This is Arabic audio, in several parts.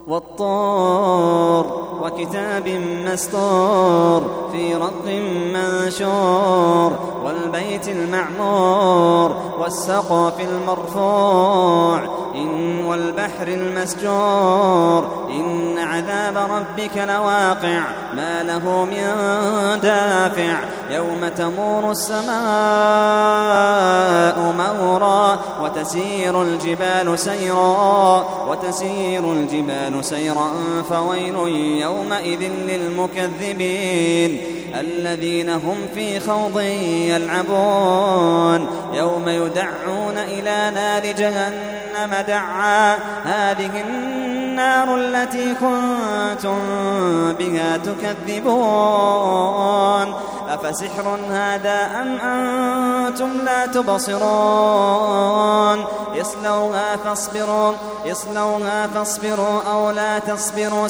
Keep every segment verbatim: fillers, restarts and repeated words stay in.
والطور وكتاب مسطور في رق منشور والبيت المعمور والسقف المرفوع إن والبحر المسجور إن عذاب ربك لواقع ما له من دافع يوم تمور السماء مورا وتسير الجبال سيرا وتسير الجبال سيرا فويل يومئذ للمكذبين الذين هم في خوض يلعبون يوم يدعون إلى نار جهنم دعا هذه النار التي كنتم بها تكذبون أفسحر هذا أم أنتم لا تبصرون يصلوها فاصبروا يصلوها فاصبروا أو لا تصبروا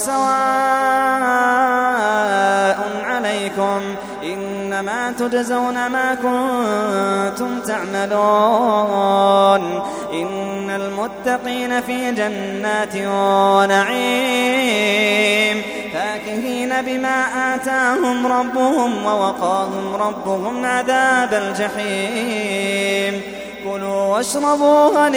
سواء عليكم إنما تجزون ما كنتم تعملون إن المتقين في جنات ونعيم فاكهين بما آتاهم ربهم ووقاهم ربهم عذاب الجحيم كلوا واشربوا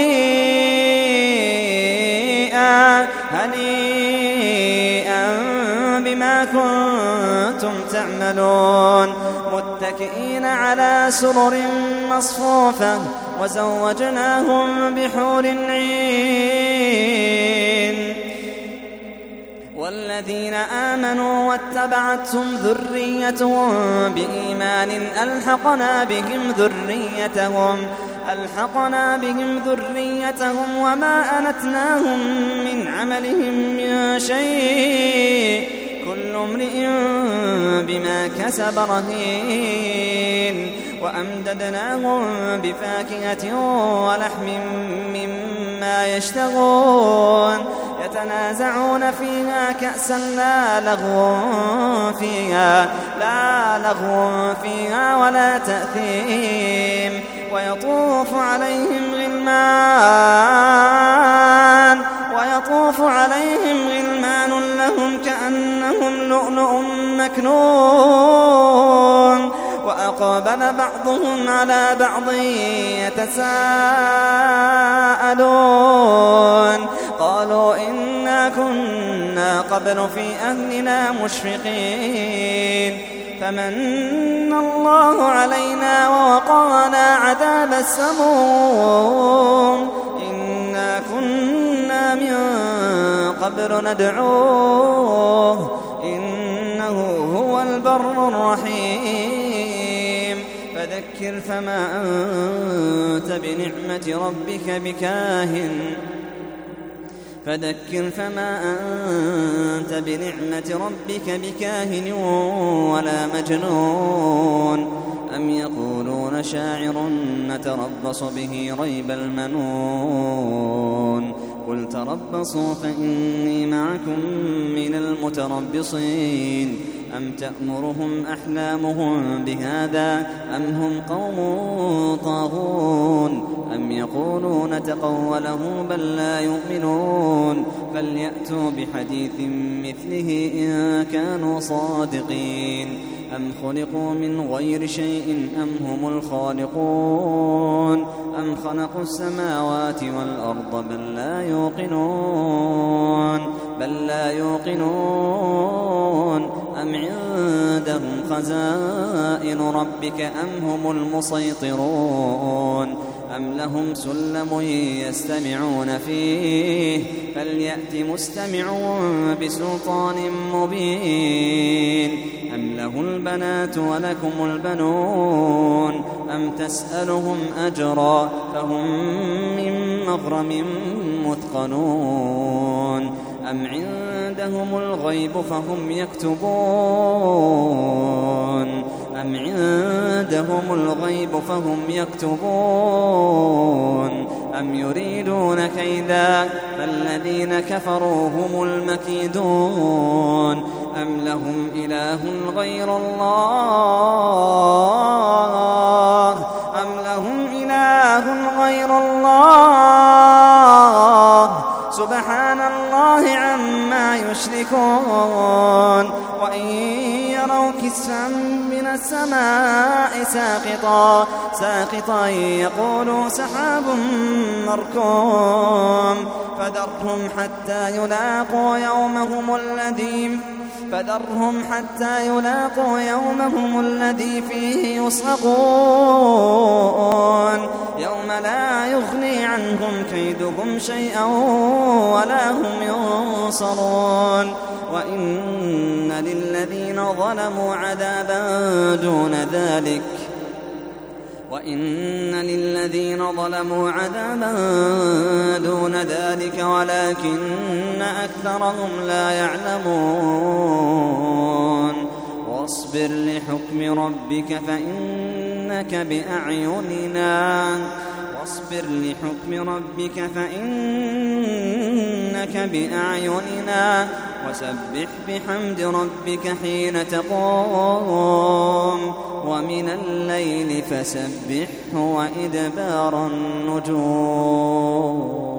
هنيئا هنيئا بما كنتم تعملون متكئين على سرر مصفوفة وزوجناهم بحور عين والذين آمنوا واتبعتهم ذريتهم بإيمان ألحقنا بهم ذريتهم ألحقنا بهم ذريتهم وما ألتناهم من عملهم من شيء كل امرئ بما كسب رهين وأمددناهم بفاكهة ولحم مما يشتهون يتنازعون فيها كأسا لا لغو فيها لا لغو فيها ولا تأثيم ويطوف عليهم غلمان ويطوف عليهم غلمان لهم كأنهم لؤلؤ مكنون وأقبل بعضهم على بعض يتساءلون قالوا إنا كنا قبل في أهلنا مشفقين فمن الله علينا ووقانا عذاب السموم إنا كنا من قبل ندعوه إنه هو البر الرحيم فذكر فما أنت بنعمة ربك بكاهن فذكر فما أنت بنعمة ربك بكاهن ولا مجنون أم يقولون شاعر نتربص به ريب المنون قل تربصوا فإني معكم من المتربصين أم تأمرهم أحلامهم بهذا أم هم قوم طاغون أم يقولون تقوله بل لا يؤمنون فليأتوا بحديث مثله إن كانوا صادقين أم خلقوا من غير شيء أم هم الخالقون أم خلقوا السماوات والأرض بل لا يوقنون بل لا يوقنون أم عندهم خزائن ربك أم هم المسيطرون أم لهم سلم يستمعون فيه فليأت مستمع بسلطان مبين أم له البنات ولكم البنون أم تسألهم أجرا فهم من مغرم مثقلون أم عندهم الغيب فهم يكتبون أم عندهم الغيب فهم يكتبون أم يريدون كيدا فالذين كفروا هم المكيدون أم لهم إله غير الله أم لهم إله غير الله سبحان الله عما يشركون وإن يروا كسفا من السماء ساقطا ساقطا يقولوا سحاب مركوم فذرهم حتى يلاقوا يومهم الذي فذرهم حتى يلاقوا يومهم الذي فيه يصعقون يوم لا يغني عنهم كيدهم شيئا ولا هم ينصرون وإن للذين ظلموا عذابا دون ذلك وإن للذين ظلموا عذابا دون ذلك ولكن أكثرهم لا يعلمون واصبر لحكم ربك فإنك بأعيننا واصبر لحكم ربك فإنك بأعيننا وسبح بحمد ربك حين تقوم ومن الليل فسبحه وإدبار النجوم